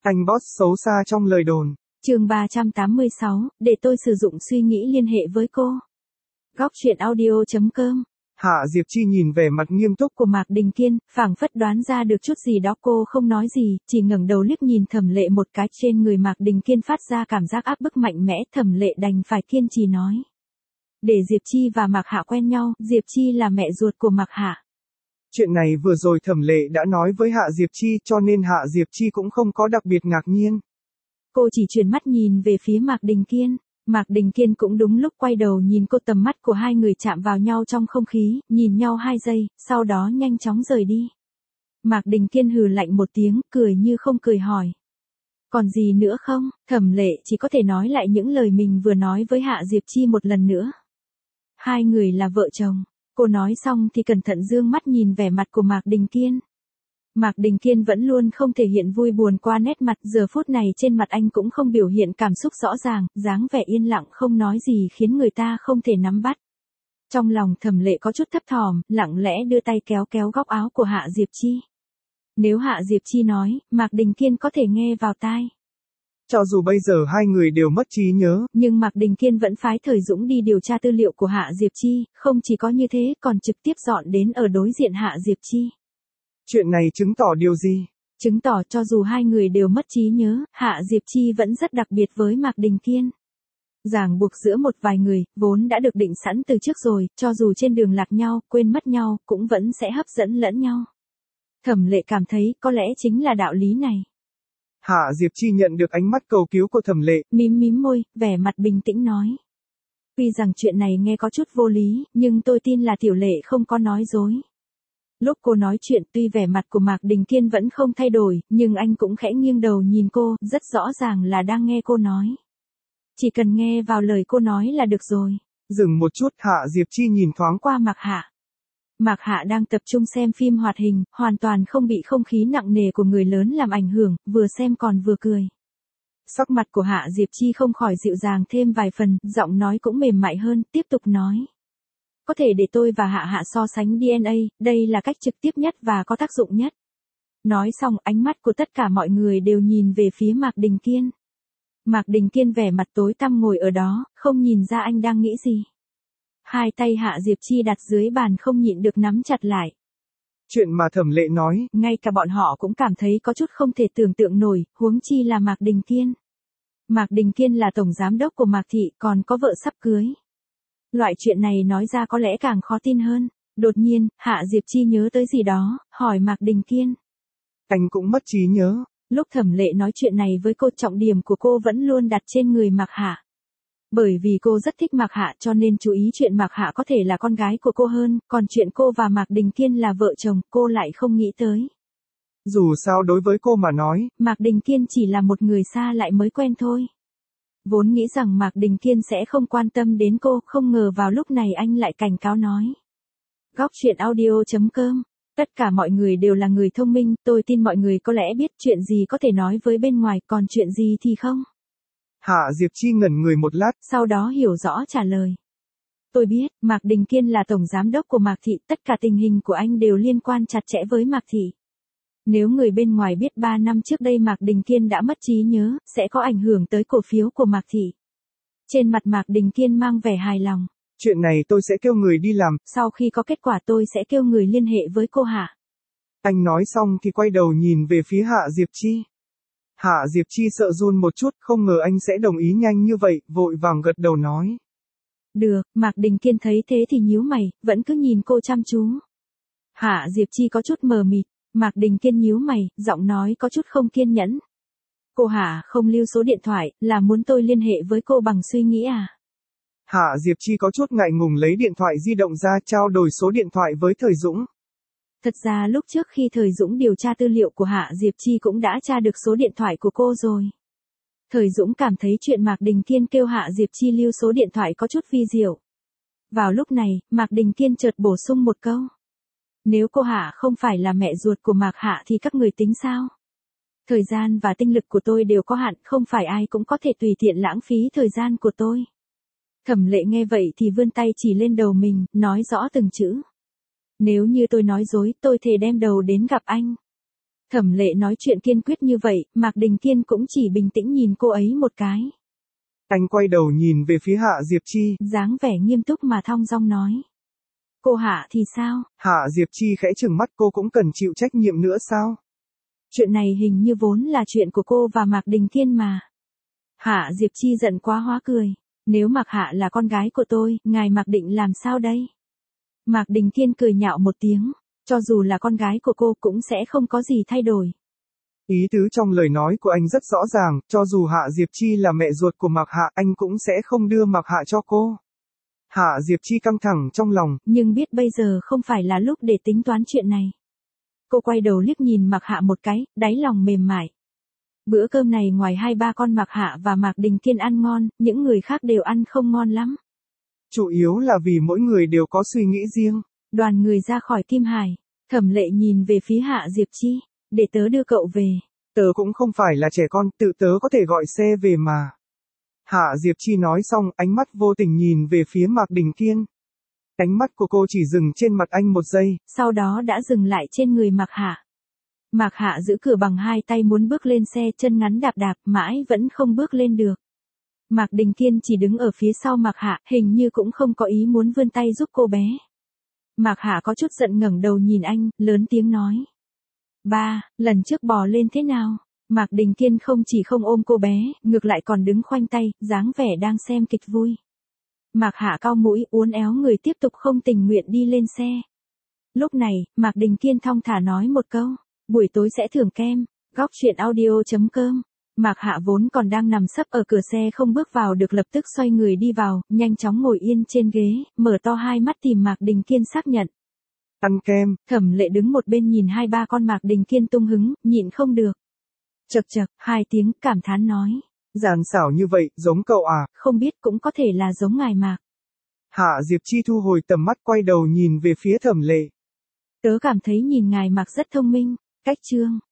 Anh boss xấu xa trong lời đồn. Chương 386, để tôi sử dụng suy nghĩ liên hệ với cô. Góc truyện audio.com. Hạ Diệp Chi nhìn vẻ mặt nghiêm túc của Mạc Đình Kiên, phảng phất đoán ra được chút gì đó, cô không nói gì, chỉ ngẩng đầu liếc nhìn Thẩm Lệ một cái. Trên người Mạc Đình Kiên phát ra cảm giác áp bức mạnh mẽ, Thẩm Lệ đành phải kiên trì nói. Để Diệp Chi và Mạc Hạ quen nhau, Diệp Chi là mẹ ruột của Mạc Hạ. Chuyện này vừa rồi Thẩm Lệ đã nói với Hạ Diệp Chi, cho nên Hạ Diệp Chi cũng không có đặc biệt ngạc nhiên. Cô chỉ chuyển mắt nhìn về phía Mạc Đình Kiên. Mạc Đình Kiên cũng đúng lúc quay đầu nhìn cô, tầm mắt của hai người chạm vào nhau trong không khí, nhìn nhau 2 giây, sau đó nhanh chóng rời đi. Mạc Đình Kiên hừ lạnh một tiếng, cười như không cười hỏi. Còn gì nữa không? Thẩm Lệ chỉ có thể nói lại những lời mình vừa nói với Hạ Diệp Chi một lần nữa. Hai người là vợ chồng. Cô nói xong thì cẩn thận dương mắt nhìn vẻ mặt của Mạc Đình Kiên. Mạc Đình Kiên vẫn luôn không thể hiện vui buồn qua nét mặt, giờ phút này trên mặt anh cũng không biểu hiện cảm xúc rõ ràng, dáng vẻ yên lặng không nói gì khiến người ta không thể nắm bắt. Trong lòng Thẩm Lệ có chút thấp thỏm, lặng lẽ đưa tay kéo kéo góc áo của Hạ Diệp Chi. Nếu Hạ Diệp Chi nói, Mạc Đình Kiên có thể nghe vào tai. Cho dù bây giờ hai người đều mất trí nhớ, nhưng Mạc Đình Kiên vẫn phái Thời Dũng đi điều tra tư liệu của Hạ Diệp Chi, không chỉ có như thế còn trực tiếp dọn đến ở đối diện Hạ Diệp Chi. Chuyện này chứng tỏ điều gì? Chứng tỏ cho dù hai người đều mất trí nhớ, Hạ Diệp Chi vẫn rất đặc biệt với Mạc Đình Kiên. Ràng buộc giữa một vài người, vốn đã được định sẵn từ trước rồi, cho dù trên đường lạc nhau, quên mất nhau, cũng vẫn sẽ hấp dẫn lẫn nhau. Thẩm Lệ cảm thấy có lẽ chính là đạo lý này. Hạ Diệp Chi nhận được ánh mắt cầu cứu của Thẩm Lệ, mím mím môi, vẻ mặt bình tĩnh nói. Tuy rằng chuyện này nghe có chút vô lý, nhưng tôi tin là Tiểu Lệ không có nói dối. Lúc cô nói chuyện tuy vẻ mặt của Mạc Đình Kiên vẫn không thay đổi, nhưng anh cũng khẽ nghiêng đầu nhìn cô, rất rõ ràng là đang nghe cô nói. Chỉ cần nghe vào lời cô nói là được rồi. Dừng một chút, Hạ Diệp Chi nhìn thoáng qua Mạc Hạ. Mạc Hạ đang tập trung xem phim hoạt hình, hoàn toàn không bị không khí nặng nề của người lớn làm ảnh hưởng, vừa xem còn vừa cười. Sắc mặt của Hạ Diệp Chi không khỏi dịu dàng thêm vài phần, giọng nói cũng mềm mại hơn, tiếp tục nói. Có thể để tôi và Hạ Hạ so sánh DNA, đây là cách trực tiếp nhất và có tác dụng nhất. Nói xong, ánh mắt của tất cả mọi người đều nhìn về phía Mạc Đình Kiên. Mạc Đình Kiên vẻ mặt tối tăm ngồi ở đó, không nhìn ra anh đang nghĩ gì. Hai tay Hạ Diệp Chi đặt dưới bàn không nhịn được nắm chặt lại. Chuyện mà Thẩm Lệ nói, ngay cả bọn họ cũng cảm thấy có chút không thể tưởng tượng nổi, huống chi là Mạc Đình Kiên. Mạc Đình Kiên là tổng giám đốc của Mạc Thị, còn có vợ sắp cưới. Loại chuyện này nói ra có lẽ càng khó tin hơn. Đột nhiên, Hạ Diệp Chi nhớ tới gì đó, hỏi Mạc Đình Kiên. Anh cũng mất trí nhớ. Lúc Thẩm Lệ nói chuyện này với cô, trọng điểm của cô vẫn luôn đặt trên người Mạc Hạ. Bởi vì cô rất thích Mạc Hạ cho nên chú ý chuyện Mạc Hạ có thể là con gái của cô hơn, còn chuyện cô và Mạc Đình Kiên là vợ chồng, cô lại không nghĩ tới. Dù sao đối với cô mà nói, Mạc Đình Kiên chỉ là một người xa lại mới quen thôi. Vốn nghĩ rằng Mạc Đình Kiên sẽ không quan tâm đến cô, không ngờ vào lúc này anh lại cảnh cáo nói. Góc truyện audio.com. Tất cả mọi người đều là người thông minh, tôi tin mọi người có lẽ biết chuyện gì có thể nói với bên ngoài, còn chuyện gì thì không. Hạ Diệp Chi ngẩn người một lát, sau đó hiểu rõ trả lời. Tôi biết, Mạc Đình Kiên là tổng giám đốc của Mạc Thị, tất cả tình hình của anh đều liên quan chặt chẽ với Mạc Thị. Nếu người bên ngoài biết 3 năm trước đây Mạc Đình Kiên đã mất trí nhớ, sẽ có ảnh hưởng tới cổ phiếu của Mạc Thị. Trên mặt Mạc Đình Kiên mang vẻ hài lòng. Chuyện này tôi sẽ kêu người đi làm. Sau khi có kết quả tôi sẽ kêu người liên hệ với cô Hạ. Anh nói xong thì quay đầu nhìn về phía Hạ Diệp Chi. Hạ Diệp Chi sợ run một chút, không ngờ anh sẽ đồng ý nhanh như vậy, vội vàng gật đầu nói. Được, Mạc Đình Kiên thấy thế thì nhíu mày, vẫn cứ nhìn cô chăm chú. Hạ Diệp Chi có chút mờ mịt, Mạc Đình Kiên nhíu mày, giọng nói có chút không kiên nhẫn. Cô Hạ không lưu số điện thoại, là muốn tôi liên hệ với cô bằng suy nghĩ à? Hạ Diệp Chi có chút ngại ngùng lấy điện thoại di động ra trao đổi số điện thoại với Thời Dũng. Thật ra lúc trước khi Thời Dũng điều tra tư liệu của Hạ Diệp Chi cũng đã tra được số điện thoại của cô rồi. Thời Dũng cảm thấy chuyện Mạc Đình Kiên kêu Hạ Diệp Chi lưu số điện thoại có chút vi diệu. Vào lúc này, Mạc Đình Kiên chợt bổ sung một câu. Nếu cô Hạ không phải là mẹ ruột của Mạc Hạ thì các người tính sao? Thời gian và tinh lực của tôi đều có hạn, không phải ai cũng có thể tùy tiện lãng phí thời gian của tôi. Thẩm Lệ nghe vậy thì vươn tay chỉ lên đầu mình, nói rõ từng chữ. Nếu như tôi nói dối, tôi thề đem đầu đến gặp anh. Thẩm Lệ nói chuyện kiên quyết như vậy, Mạc Đình Kiên cũng chỉ bình tĩnh nhìn cô ấy một cái. Anh quay đầu nhìn về phía Hạ Diệp Chi. Dáng vẻ nghiêm túc mà thong dong nói. Cô Hạ thì sao? Hạ Diệp Chi khẽ trừng mắt, cô cũng cần chịu trách nhiệm nữa sao? Chuyện này hình như vốn là chuyện của cô và Mạc Đình Kiên mà. Hạ Diệp Chi giận quá hóa cười. Nếu Mạc Hạ là con gái của tôi, ngài Mạc định làm sao đây? Mạc Đình Kiên cười nhạo một tiếng. Cho dù là con gái của cô cũng sẽ không có gì thay đổi. Ý tứ trong lời nói của anh rất rõ ràng, cho dù Hạ Diệp Chi là mẹ ruột của Mạc Hạ, anh cũng sẽ không đưa Mạc Hạ cho cô. Hạ Diệp Chi căng thẳng trong lòng. Nhưng biết bây giờ không phải là lúc để tính toán chuyện này. Cô quay đầu liếc nhìn Mạc Hạ một cái, đáy lòng mềm mại. Bữa cơm này ngoài hai ba con Mạc Hạ và Mạc Đình Kiên ăn ngon, những người khác đều ăn không ngon lắm. Chủ yếu là vì mỗi người đều có suy nghĩ riêng. Đoàn người ra khỏi Kim Hải, Thẩm Lệ nhìn về phía Hạ Diệp Chi, để tớ đưa cậu về. Tớ cũng không phải là trẻ con, tự tớ có thể gọi xe về mà. Hạ Diệp Chi nói xong, ánh mắt vô tình nhìn về phía Mạc Đình Kiên. Ánh mắt của cô chỉ dừng trên mặt anh một giây, sau đó đã dừng lại trên người Mạc Hạ. Mạc Hạ giữ cửa bằng hai tay muốn bước lên xe, chân ngắn đạp đạp, mãi vẫn không bước lên được. Mạc Đình Kiên chỉ đứng ở phía sau Mạc Hạ, hình như cũng không có ý muốn vươn tay giúp cô bé. Mạc Hạ có chút giận ngẩng đầu nhìn anh, lớn tiếng nói. Ba, lần trước bò lên thế nào? Mạc Đình Kiên không chỉ không ôm cô bé, ngược lại còn đứng khoanh tay, dáng vẻ đang xem kịch vui. Mạc Hạ cau mũi, uốn éo người tiếp tục không tình nguyện đi lên xe. Lúc này, Mạc Đình Kiên thong thả nói một câu. Buổi tối sẽ thưởng kem. Góc truyện audio.com. Mạc Hạ vốn còn đang nằm sấp ở cửa xe không bước vào được, lập tức xoay người đi vào, nhanh chóng ngồi yên trên ghế, mở to hai mắt tìm Mạc Đình Kiên xác nhận. Ăn kem. Thẩm Lệ đứng một bên nhìn hai ba con Mạc Đình Kiên tung hứng, nhịn không được. Chậc chậc, hai tiếng cảm thán nói. Giản xảo như vậy, giống cậu à? Không biết, cũng có thể là giống ngài Mạc. Hạ Diệp Chi thu hồi tầm mắt, quay đầu nhìn về phía Thẩm Lệ. Tớ cảm thấy nhìn ngài Mạc rất thông minh. Cách chương